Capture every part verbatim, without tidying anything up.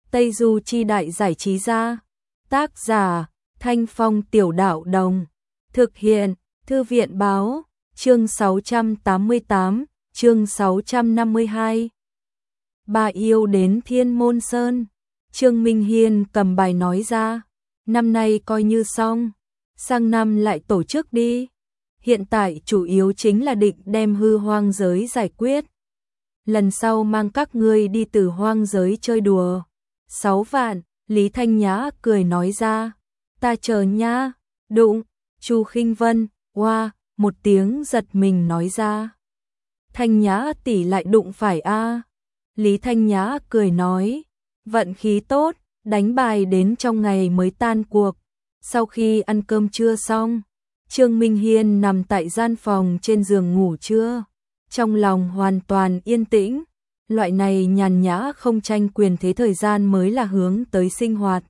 Tây Du Chi Đại Giải Trí Gia. Tác giả Thanh Phong Tiểu Đạo Đồng. Thực hiện Thư viện Báo. Chương sáu trăm tám mươi tám, chương sáu trăm năm mươi hai. Bà yêu đến Thiên Môn Sơn. Trương Minh Hiên cầm bài nói ra, năm nay coi như xong, sang năm lại tổ chức đi. Hiện tại chủ yếu chính là định đem hư hoang giới giải quyết. Lần sau mang các ngươi đi từ hoang giới chơi đùa. Sáu vạn, Lý Thanh Nhã cười nói ra, ta chờ nha. Đụng, Chu Khinh Vân, oa, một tiếng giật mình nói ra. Thanh Nhã tỷ lại đụng phải a. Lý Thanh Nhã cười nói, vận khí tốt, đánh bài đến trong ngày mới tan cuộc. Sau khi ăn cơm trưa xong, Trương Minh Hiên nằm tại gian phòng trên giường ngủ trưa, trong lòng hoàn toàn yên tĩnh. Loại này nhàn nhã không tranh quyền thế thời gian mới là hướng tới sinh hoạt.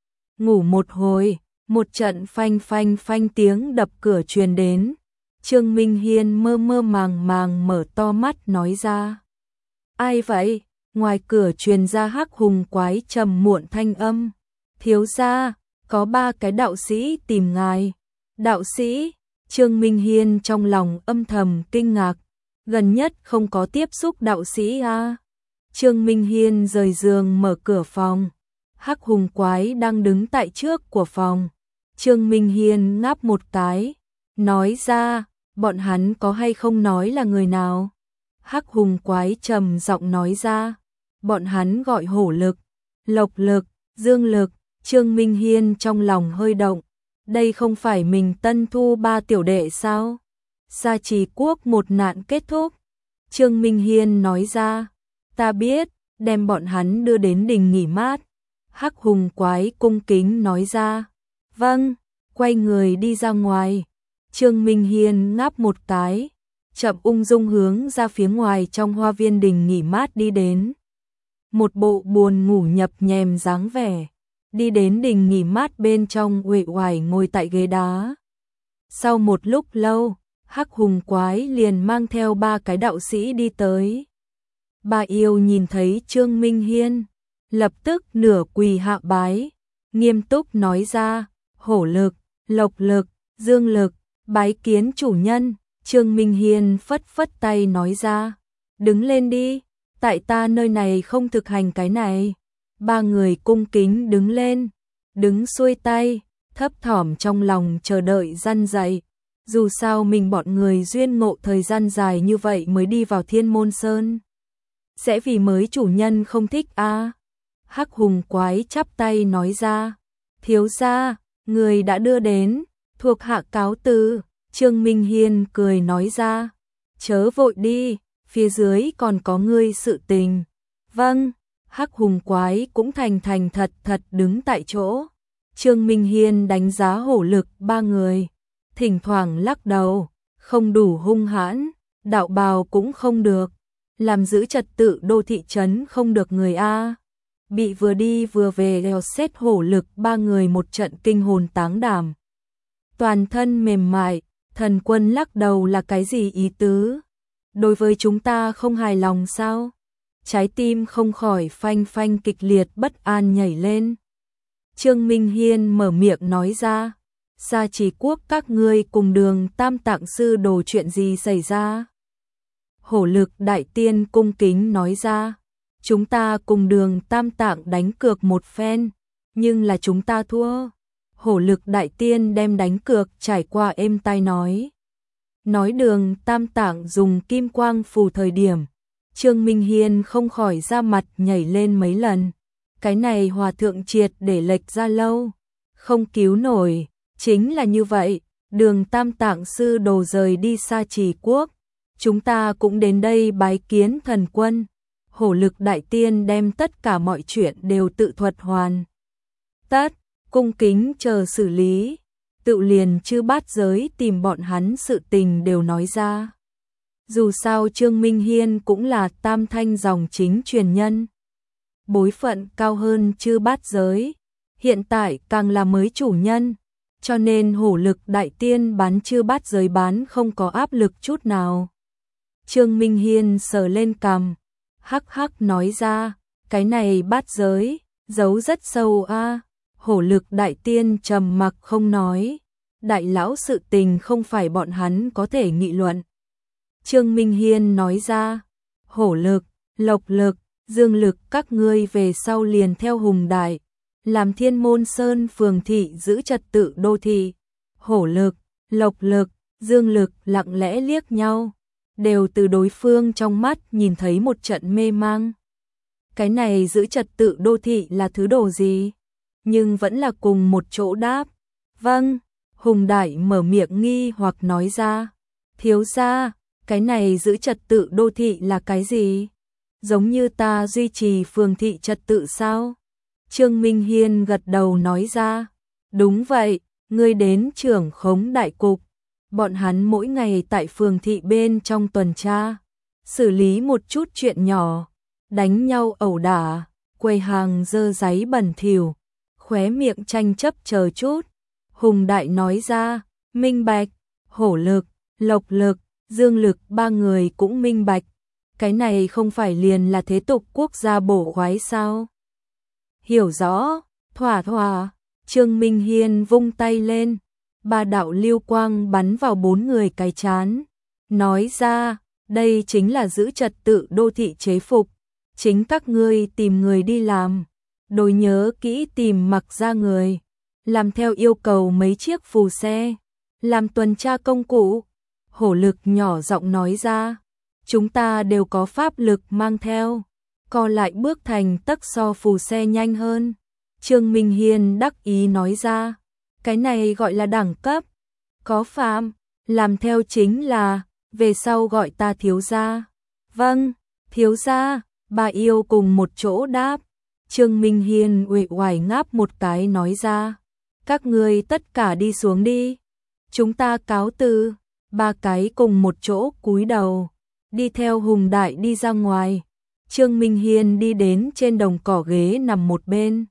Ngủ một hồi, một trận phanh phanh phanh tiếng đập cửa truyền đến. Trương Minh Hiên mơ mơ màng màng mở to mắt nói ra, ai vậy? Ngoài cửa truyền ra Hắc Hùng Quái trầm muộn thanh âm, thiếu gia, có ba cái đạo sĩ tìm ngài. Đạo sĩ? Trương Minh Hiên trong lòng âm thầm kinh ngạc, gần nhất không có tiếp xúc đạo sĩ a. Trương Minh Hiên rời giường mở cửa phòng, Hắc Hùng Quái đang đứng tại trước của phòng. Trương Minh Hiên ngáp một cái, nói ra, bọn hắn có hay không nói là người nào? Hắc Hùng Quái trầm giọng nói ra, bọn hắn gọi Hổ Lực, Lộc Lực, Dương Lực. Trương Minh Hiên trong lòng hơi động, đây không phải mình tân thu ba tiểu đệ sao? Sa Trì Quốc một nạn kết thúc. Trương Minh Hiên nói ra, ta biết, đem bọn hắn đưa đến đình nghỉ mát. Hắc Hùng Quái cung kính nói ra, vâng, quay người đi ra ngoài. Trương Minh Hiên ngáp một cái, chậm ung dung hướng ra phía ngoài trong hoa viên đình nghỉ mát đi đến. Một bộ buồn ngủ nhập nhèm dáng vẻ, đi đến đình nghỉ mát bên trong uể oải ngồi tại ghế đá. Sau một lúc lâu, Hắc Hùng Quái liền mang theo ba cái đạo sĩ đi tới. Bà yêu nhìn thấy Trương Minh Hiên, lập tức nửa quỳ hạ bái, nghiêm túc nói ra, Hổ Lực, Lộc Lực, Dương Lực, bái kiến chủ nhân. Trương Minh Hiên phất phất tay nói ra, đứng lên đi, tại ta nơi này không thực hành cái này. Ba người cung kính đứng lên, đứng xuôi tay, thấp thỏm trong lòng chờ đợi răn dạy. Dù sao mình bọn người duyên ngộ thời gian dài như vậy mới đi vào Thiên Môn Sơn. Sẽ vì mới chủ nhân không thích a. À? Hắc Hùng Quái chắp tay nói ra, thiếu gia, người đã đưa đến, thuộc hạ cáo từ. Trương Minh Hiên cười nói ra, chớ vội đi, phía dưới còn có ngươi sự tình. Vâng. Hắc Hùng Quái cũng thành thành thật thật đứng tại chỗ. Trương Minh Hiên đánh giá Hổ Lực ba người, thỉnh thoảng lắc đầu, không đủ hung hãn, đạo bào cũng không được, làm giữ trật tự đô thị trấn không được người a. Bị vừa đi vừa về đèo xét Hổ Lực ba người một trận kinh hồn táng đảm. Toàn thân mềm mại, thần quân lắc đầu là cái gì ý tứ? Đối với chúng ta không hài lòng sao? Trái tim không khỏi phanh phanh kịch liệt bất an nhảy lên. Trương Minh Hiên mở miệng nói ra, Sa Trì Quốc các ngươi cùng Đường Tam Tạng sư đồ chuyện gì xảy ra? Hổ Lực đại tiên cung kính nói ra, chúng ta cùng Đường Tam Tạng đánh cược một phen, nhưng là chúng ta thua. Hổ Lực đại tiên đem đánh cược trải qua êm tai nói. Nói Đường Tam Tạng dùng kim quang phù thời điểm, Trương Minh Hiên không khỏi ra mặt nhảy lên mấy lần. Cái này hòa thượng triệt để lệch ra lâu, không cứu nổi. Chính là như vậy, Đường Tam Tạng sư đồ rời đi Sa Trì Quốc, chúng ta cũng đến đây bái kiến thần quân. Hổ Lực đại tiên đem tất cả mọi chuyện đều tự thuật hoàn tất, cung kính chờ xử lý. Tự liền chư bát giới tìm bọn hắn sự tình đều nói ra. Dù sao Trương Minh Hiên cũng là tam thanh dòng chính truyền nhân, bối phận cao hơn chư bát giới, hiện tại càng là mới chủ nhân, cho nên Hổ Lực đại tiên bán chư bát giới bán không có áp lực chút nào. Trương Minh Hiên sờ lên cằm, hắc hắc nói ra, cái này bát giới, Giấu rất sâu a. Hổ Lực đại tiên trầm mặc không nói. Đại lão sự tình không phải bọn hắn có thể nghị luận. Trương Minh Hiên nói ra, Hổ Lực, Lộc Lực, Dương Lực các ngươi về sau liền theo Hùng Đại, làm Thiên Môn Sơn phường thị giữ trật tự đô thị. Hổ Lực, Lộc Lực, Dương Lực lặng lẽ liếc nhau, đều từ đối phương trong mắt nhìn thấy một trận mê mang. Cái này giữ trật tự đô thị là thứ đồ gì? Nhưng vẫn là cùng một chỗ đáp. Vâng, Hùng Đại mở miệng nghi hoặc nói ra. Thiếu gia, cái này giữ trật tự đô thị là cái gì? Giống như ta duy trì phường thị trật tự sao? Trương Minh Hiên gật đầu nói ra. Đúng vậy, ngươi đến trưởng khống đại cục. Bọn hắn mỗi ngày tại phường thị bên trong tuần tra, xử lý một chút chuyện nhỏ, đánh nhau ẩu đả, quầy hàng dơ giấy bẩn thỉu, khóe miệng tranh chấp chờ chút. Hùng Đại nói ra, minh bạch. Hổ Lực, Lộc Lực, Dương Lực ba người cũng minh bạch. Cái này không phải liền là thế tục quốc gia bổ khoái sao? Hiểu rõ, thỏa thỏa. Trương Minh Hiên vung tay lên, ba đạo lưu quang bắn vào bốn người cái chán. Nói ra, đây chính là giữ trật tự đô thị chế phục. Chính các ngươi tìm người đi làm. Đối nhớ kỹ tìm mặc ra người. Làm theo yêu cầu mấy chiếc phù xe. Làm tuần tra công cụ. Hổ Lực nhỏ giọng nói ra. Chúng ta đều có pháp lực mang theo. Co lại bước thành tấc so phù xe nhanh hơn. Trương Minh Hiên đắc ý nói ra. Cái này gọi là đẳng cấp. Có phạm, làm theo chính là, về sau gọi ta thiếu gia. Vâng, thiếu gia, bà yêu cùng một chỗ đáp. Trương Minh Hiên uể oải ngáp một cái nói ra. Các ngươi tất cả đi xuống đi. Chúng ta cáo từ. Ba cái cùng một chỗ cúi đầu. Đi theo Hùng Đại đi ra ngoài. Trương Minh Hiên đi đến trên đồng cỏ ghế nằm một bên.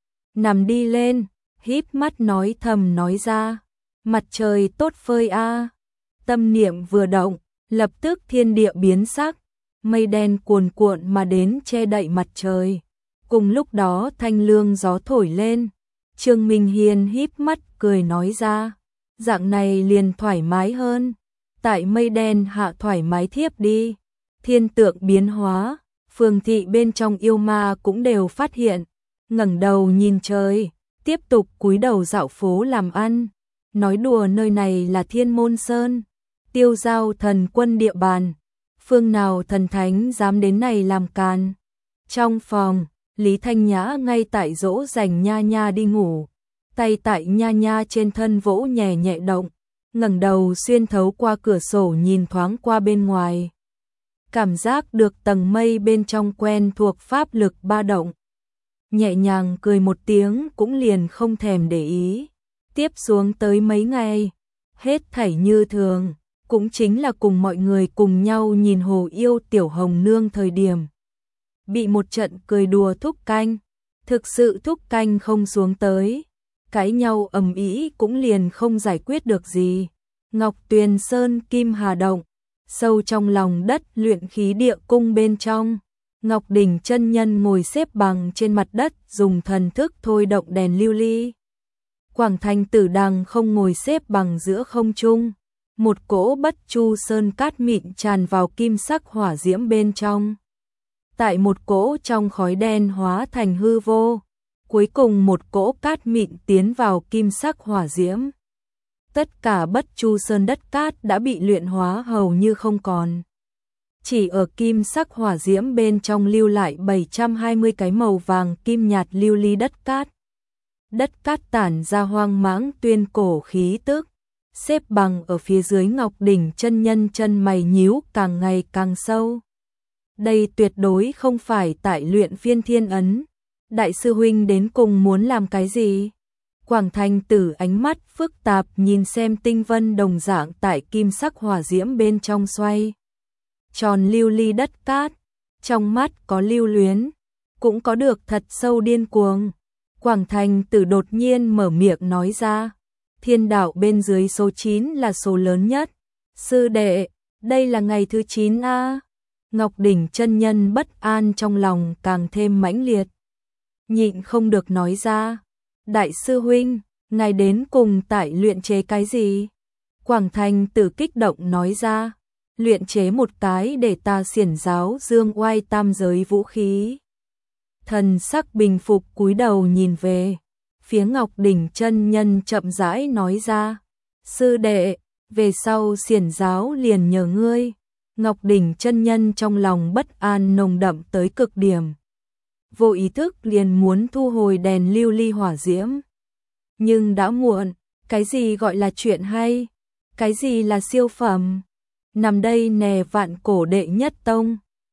Nằm đi lên, híp mắt nói thầm nói ra. Mặt trời tốt phơi a. Tâm niệm vừa động, lập tức thiên địa biến sắc. Mây đen cuồn cuộn mà đến che đậy mặt trời. Cùng lúc đó thanh lương gió thổi lên. Trương Minh Hiên híp mắt cười nói ra. Dạng này liền thoải mái hơn. Tại mây đen hạ thoải mái thiếp đi. Thiên tượng biến hóa, phường thị bên trong yêu ma cũng đều phát hiện. Ngẩng đầu nhìn trời, tiếp tục cúi đầu dạo phố làm ăn. Nói đùa nơi này là Thiên Môn Sơn, tiêu giao thần quân địa bàn. Phương nào thần thánh dám đến này làm càn. Trong phòng, Lý Thanh Nhã ngay tại dỗ dành Nha Nha đi ngủ. Tay tại Nha Nha trên thân vỗ nhẹ nhẹ động. Ngẩng đầu xuyên thấu qua cửa sổ nhìn thoáng qua bên ngoài. Cảm giác được tầng mây bên trong quen thuộc pháp lực ba động. Nhẹ nhàng cười một tiếng cũng liền không thèm để ý. Tiếp xuống tới mấy ngày, hết thảy như thường, cũng chính là cùng mọi người cùng nhau nhìn Hồ Yêu Tiểu Hồng Nương thời điểm. Bị một trận cười đùa thúc canh, thực sự thúc canh không xuống tới. Cãi nhau ầm ĩ cũng liền không giải quyết được gì. Ngọc Tuyền Sơn Kim Hà Động, sâu trong lòng đất luyện khí địa cung bên trong. Ngọc Đỉnh chân nhân ngồi xếp bằng trên mặt đất dùng thần thức thôi động đèn lưu ly. Quảng Thành Tử Đằng không ngồi xếp bằng giữa không trung. Một cỗ bất chu sơn cát mịn tràn vào kim sắc hỏa diễm bên trong. Tại một cỗ trong khói đen hóa thành hư vô. Cuối cùng một cỗ cát mịn tiến vào kim sắc hỏa diễm. Tất cả bất chu sơn đất cát đã bị luyện hóa hầu như không còn. Chỉ ở kim sắc hỏa diễm bên trong lưu lại bảy trăm hai mươi cái màu vàng kim nhạt lưu ly đất cát. Đất cát tản ra hoang mãng tuyên cổ khí tức. Xếp bằng ở phía dưới Ngọc Đỉnh chân nhân chân mày nhíu càng ngày càng sâu. Đây tuyệt đối không phải tại luyện phiên thiên ấn. Đại sư huynh đến cùng muốn làm cái gì? Quảng Thành Tử ánh mắt phức tạp nhìn xem tinh vân đồng dạng tại kim sắc hỏa diễm bên trong xoay. Tròn lưu ly đất cát, trong mắt có lưu luyến, cũng có được thật sâu điên cuồng. Quảng Thành Tử đột nhiên mở miệng nói ra, thiên đạo bên dưới số chín là số lớn nhất. Sư đệ, đây là ngày thứ chín a. Ngọc Đỉnh chân nhân bất an trong lòng càng thêm mãnh liệt. nhịn không được nói ra. Đại sư huynh, ngài đến cùng tại luyện chế cái gì? Quảng Thành Tử kích động nói ra, luyện chế một cái để ta xiển giáo dương oai tam giới vũ khí. Thần sắc bình phục cúi đầu nhìn về phía Ngọc Đỉnh chân nhân chậm rãi nói ra, sư đệ, về sau xiển giáo liền nhờ ngươi. Ngọc Đỉnh chân nhân trong lòng bất an nồng đậm tới cực điểm. Vô ý thức liền muốn thu hồi đèn lưu ly hỏa diễm. Nhưng đã muộn, cái gì gọi là chuyện hay? Cái gì là siêu phẩm? Nằm đây nè vạn cổ đệ nhất tông.